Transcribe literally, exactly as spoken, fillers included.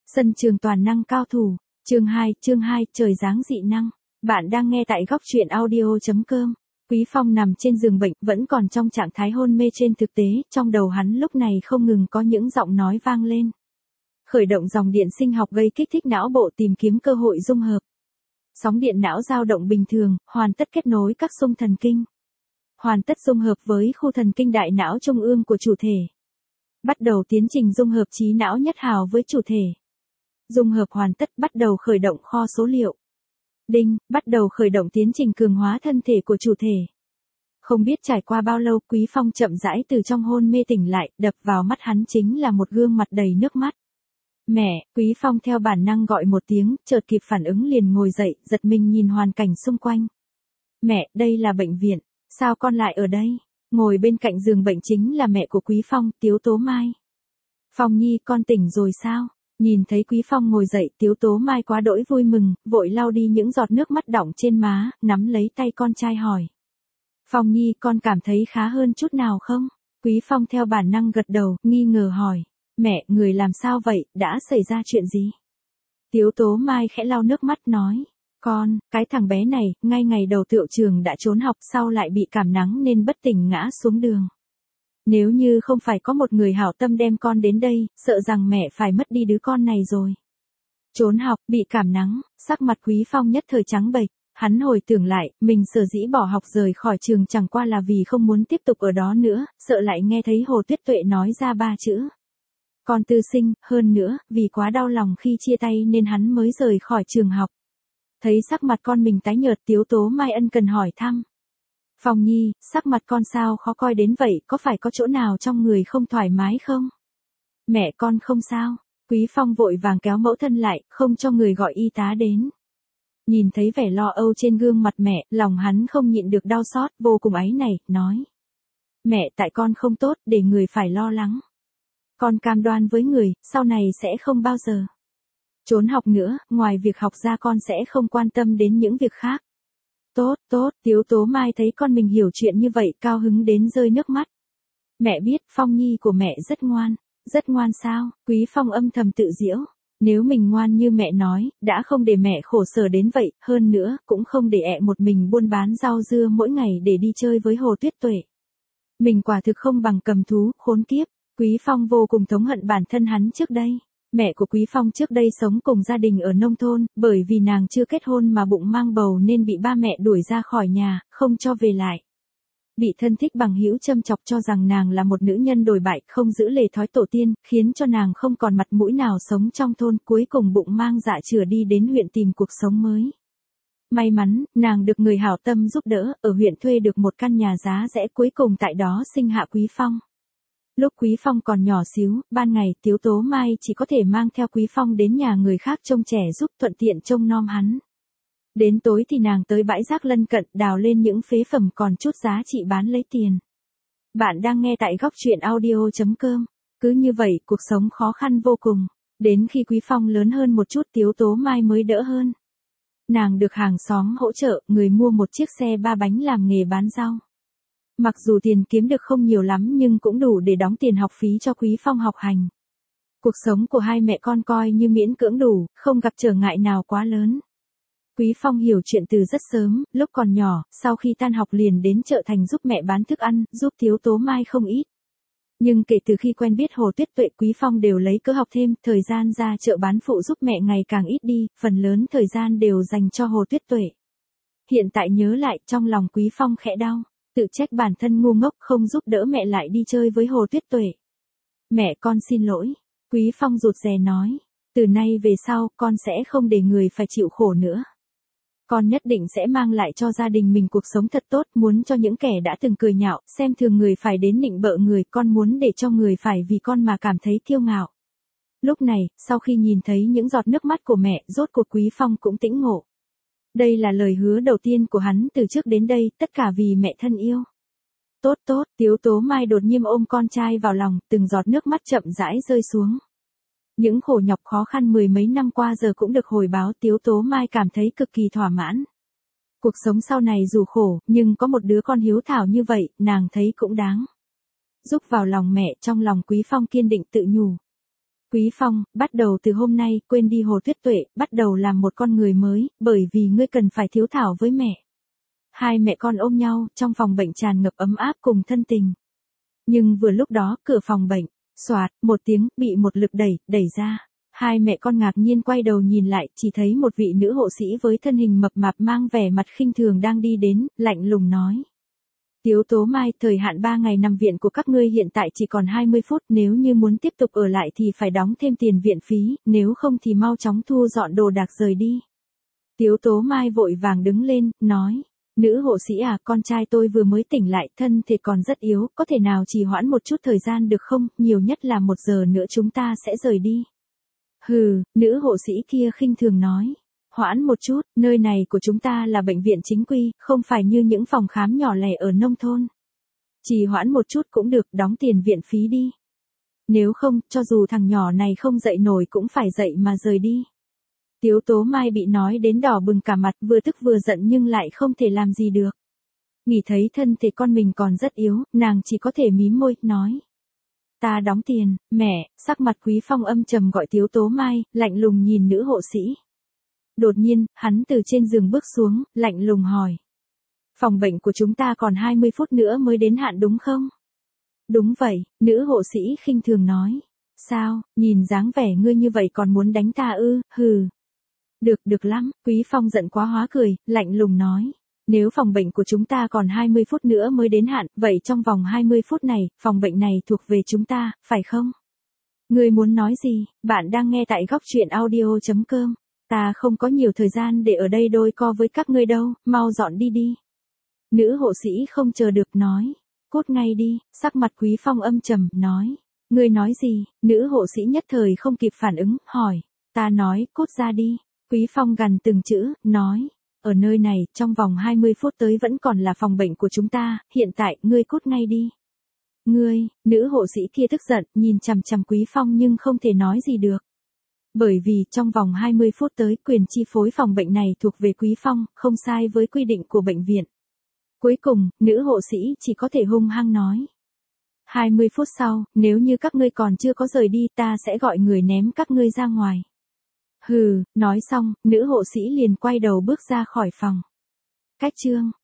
Sân trường toàn năng cao thủ, chương hai, chương hai, trời giáng dị năng. Bạn đang nghe tại góc truyện audio chấm com. Quý Phong nằm trên giường bệnh, vẫn còn trong trạng thái hôn mê trên thực tế, trong đầu hắn lúc này không ngừng có những giọng nói vang lên. Khởi động dòng điện sinh học gây kích thích não bộ tìm kiếm cơ hội dung hợp. Sóng điện não dao động bình thường, hoàn tất kết nối các xung thần kinh. Hoàn tất dung hợp với khu thần kinh đại não trung ương của chủ thể. Bắt đầu tiến trình dung hợp trí não nhất hào với chủ thể. Dung hợp hoàn tất, bắt đầu khởi động kho số liệu. Đinh, bắt đầu khởi động tiến trình cường hóa thân thể của chủ thể. Không biết trải qua bao lâu, Quý Phong chậm rãi từ trong hôn mê tỉnh lại, đập vào mắt hắn chính là một gương mặt đầy nước mắt. Mẹ, Quý Phong theo bản năng gọi một tiếng, chợt kịp phản ứng liền ngồi dậy, giật mình nhìn hoàn cảnh xung quanh. Mẹ, đây là bệnh viện, sao con lại ở đây? Ngồi bên cạnh giường bệnh chính là mẹ của Quý Phong, Tiếu Tố Mai. Phong Nhi, con tỉnh rồi sao? Nhìn thấy Quý Phong ngồi dậy, Tiếu Tố Mai quá đỗi vui mừng, vội lau đi những giọt nước mắt đọng trên má, nắm lấy tay con trai hỏi. Phong Nhi, con cảm thấy khá hơn chút nào không? Quý Phong theo bản năng gật đầu, nghi ngờ hỏi. Mẹ, người làm sao vậy, đã xảy ra chuyện gì? Tiếu Tố Mai khẽ lau nước mắt nói. Con, cái thằng bé này, ngay ngày đầu tựu trường đã trốn học, sau lại bị cảm nắng nên bất tỉnh ngã xuống đường. Nếu như không phải có một người hảo tâm đem con đến đây, sợ rằng mẹ phải mất đi đứa con này rồi. Trốn học, bị cảm nắng, sắc mặt Quý Phong nhất thời trắng bệch, hắn hồi tưởng lại, mình sở dĩ bỏ học rời khỏi trường chẳng qua là vì không muốn tiếp tục ở đó nữa, sợ lại nghe thấy Hồ Tuyết Tuệ nói ra ba chữ. Con tư sinh, hơn nữa, vì quá đau lòng khi chia tay nên hắn mới rời khỏi trường học. Thấy sắc mặt con mình tái nhợt, Tiếu Tố Mai ân cần hỏi thăm. Phong Nhi, sắc mặt con sao khó coi đến vậy, có phải có chỗ nào trong người không thoải mái không? Mẹ con không sao. Quý Phong vội vàng kéo mẫu thân lại, không cho người gọi y tá đến. Nhìn thấy vẻ lo âu trên gương mặt mẹ, lòng hắn không nhịn được đau xót, vô cùng áy này, nói. Mẹ, tại con không tốt, để người phải lo lắng. Con cam đoan với người, sau này sẽ không bao giờ trốn học nữa, ngoài việc học ra con sẽ không quan tâm đến những việc khác. Tốt, tốt, Tiếu Tố Mai thấy con mình hiểu chuyện như vậy, cao hứng đến rơi nước mắt. Mẹ biết, Phong Nhi của mẹ rất ngoan. Rất ngoan sao? Quý Phong âm thầm tự giễu. Nếu mình ngoan như mẹ nói, đã không để mẹ khổ sở đến vậy, hơn nữa, cũng không để ẹ một mình buôn bán rau dưa mỗi ngày để đi chơi với Hồ Tuyết Tuệ. Mình quả thực không bằng cầm thú, khốn kiếp. Quý Phong vô cùng thống hận bản thân hắn trước đây. Mẹ của Quý Phong trước đây sống cùng gia đình ở nông thôn, bởi vì nàng chưa kết hôn mà bụng mang bầu nên bị ba mẹ đuổi ra khỏi nhà, không cho về lại. Bị thân thích bằng hữu châm chọc cho rằng nàng là một nữ nhân đồi bại, không giữ lề thói tổ tiên, khiến cho nàng không còn mặt mũi nào sống trong thôn, cuối cùng bụng mang dạ chửa đi đến huyện tìm cuộc sống mới. May mắn, nàng được người hảo tâm giúp đỡ, ở huyện thuê được một căn nhà giá rẻ, cuối cùng tại đó sinh hạ Quý Phong. Lúc Quý Phong còn nhỏ xíu, ban ngày Tiếu Tố Mai chỉ có thể mang theo Quý Phong đến nhà người khác trông trẻ giúp, thuận tiện trông nom hắn. Đến tối thì nàng tới bãi rác lân cận đào lên những phế phẩm còn chút giá trị bán lấy tiền. Bạn đang nghe tại góc truyện audio chấm com. Cứ như vậy, cuộc sống khó khăn vô cùng. Đến khi Quý Phong lớn hơn một chút, Tiếu Tố Mai mới đỡ hơn. Nàng được hàng xóm hỗ trợ, người mua một chiếc xe ba bánh làm nghề bán rau. Mặc dù tiền kiếm được không nhiều lắm nhưng cũng đủ để đóng tiền học phí cho Quý Phong học hành. Cuộc sống của hai mẹ con coi như miễn cưỡng đủ, không gặp trở ngại nào quá lớn. Quý Phong hiểu chuyện từ rất sớm, lúc còn nhỏ, sau khi tan học liền đến chợ thành giúp mẹ bán thức ăn, giúp Tiếu Tố Mai không ít. Nhưng kể từ khi quen biết Hồ Tuyết Tuệ, Quý Phong đều lấy cớ học thêm, thời gian ra chợ bán phụ giúp mẹ ngày càng ít đi, phần lớn thời gian đều dành cho Hồ Tuyết Tuệ. Hiện tại nhớ lại, trong lòng Quý Phong khẽ đau, tự trách bản thân ngu ngốc không giúp đỡ mẹ lại đi chơi với Hồ Tuyết Tuệ. Mẹ con xin lỗi, Quý Phong rụt rè nói, từ nay về sau, con sẽ không để người phải chịu khổ nữa. Con nhất định sẽ mang lại cho gia đình mình cuộc sống thật tốt, muốn cho những kẻ đã từng cười nhạo, xem thường người phải đến nịnh bợ người, con muốn để cho người phải vì con mà cảm thấy kiêu ngạo. Lúc này, sau khi nhìn thấy những giọt nước mắt của mẹ, rốt cuộc Quý Phong cũng tĩnh ngộ. Đây là lời hứa đầu tiên của hắn từ trước đến đây, tất cả vì mẹ thân yêu. Tốt tốt, Tiếu Tố Mai đột nhiên ôm con trai vào lòng, từng giọt nước mắt chậm rãi rơi xuống. Những khổ nhọc khó khăn mười mấy năm qua giờ cũng được hồi báo, Tiếu Tố Mai cảm thấy cực kỳ thỏa mãn. Cuộc sống sau này dù khổ, nhưng có một đứa con hiếu thảo như vậy, nàng thấy cũng đáng. Giúp vào lòng mẹ, trong lòng Quý Phong kiên định tự nhủ. Quý Phong, bắt đầu từ hôm nay, quên đi Hồ Tuyết Tuệ, bắt đầu làm một con người mới, bởi vì ngươi cần phải thiếu thảo với mẹ. Hai mẹ con ôm nhau, trong phòng bệnh tràn ngập ấm áp cùng thân tình. Nhưng vừa lúc đó, cửa phòng bệnh, xoạt, một tiếng, bị một lực đẩy, đẩy ra. Hai mẹ con ngạc nhiên quay đầu nhìn lại, chỉ thấy một vị nữ hộ sĩ với thân hình mập mạp mang vẻ mặt khinh thường đang đi đến, lạnh lùng nói. Tiếu Tố Mai, thời hạn ba ngày nằm viện của các ngươi hiện tại chỉ còn hai mươi phút, nếu như muốn tiếp tục ở lại thì phải đóng thêm tiền viện phí, nếu không thì mau chóng thu dọn đồ đạc rời đi. Tiếu Tố Mai vội vàng đứng lên, nói. Nữ hộ sĩ à, con trai tôi vừa mới tỉnh lại, thân thể còn rất yếu, có thể nào trì hoãn một chút thời gian được không, nhiều nhất là một giờ nữa chúng ta sẽ rời đi. Hừ, nữ hộ sĩ kia khinh thường nói. Hoãn một chút, nơi này của chúng ta là bệnh viện chính quy, không phải như những phòng khám nhỏ lẻ ở nông thôn. Trì hoãn một chút cũng được, đóng tiền viện phí đi. Nếu không, cho dù thằng nhỏ này không dậy nổi cũng phải dậy mà rời đi. Tiếu Tố Mai bị nói đến đỏ bừng cả mặt, vừa tức vừa giận nhưng lại không thể làm gì được. Nghĩ thấy thân thể con mình còn rất yếu, nàng chỉ có thể mím môi, nói. Ta đóng tiền, mẹ, sắc mặt Quý Phong âm trầm gọi Tiếu Tố Mai, lạnh lùng nhìn nữ hộ sĩ. Đột nhiên, hắn từ trên giường bước xuống, lạnh lùng hỏi. Phòng bệnh của chúng ta còn hai mươi phút nữa mới đến hạn đúng không? Đúng vậy, nữ hộ sĩ khinh thường nói. Sao, nhìn dáng vẻ ngươi như vậy còn muốn đánh ta ư, hừ. Được, được lắm, Quý Phong giận quá hóa cười, lạnh lùng nói. Nếu phòng bệnh của chúng ta còn hai mươi phút nữa mới đến hạn, vậy trong vòng hai mươi phút này, phòng bệnh này thuộc về chúng ta, phải không? Ngươi muốn nói gì? Bạn đang nghe tại góc truyện audio chấm com. Ta không có nhiều thời gian để ở đây đôi co với các ngươi đâu, mau dọn đi đi. Nữ hộ sĩ không chờ được nói. Cút ngay đi, sắc mặt Quý Phong âm trầm, nói. Ngươi nói gì? Nữ hộ sĩ nhất thời không kịp phản ứng, hỏi. Ta nói, cút ra đi. Quý Phong gằn từng chữ, nói. Ở nơi này, trong vòng hai mươi phút tới vẫn còn là phòng bệnh của chúng ta, hiện tại, ngươi cút ngay đi. Ngươi, nữ hộ sĩ kia tức giận, nhìn chằm chằm Quý Phong nhưng không thể nói gì được. Bởi vì, trong vòng hai mươi phút tới, quyền chi phối phòng bệnh này thuộc về Quý Phong, không sai với quy định của bệnh viện. Cuối cùng, nữ hộ sĩ chỉ có thể hung hăng nói. hai mươi phút sau, nếu như các ngươi còn chưa có rời đi, ta sẽ gọi người ném các ngươi ra ngoài. Hừ, nói xong, nữ hộ sĩ liền quay đầu bước ra khỏi phòng. Cách chương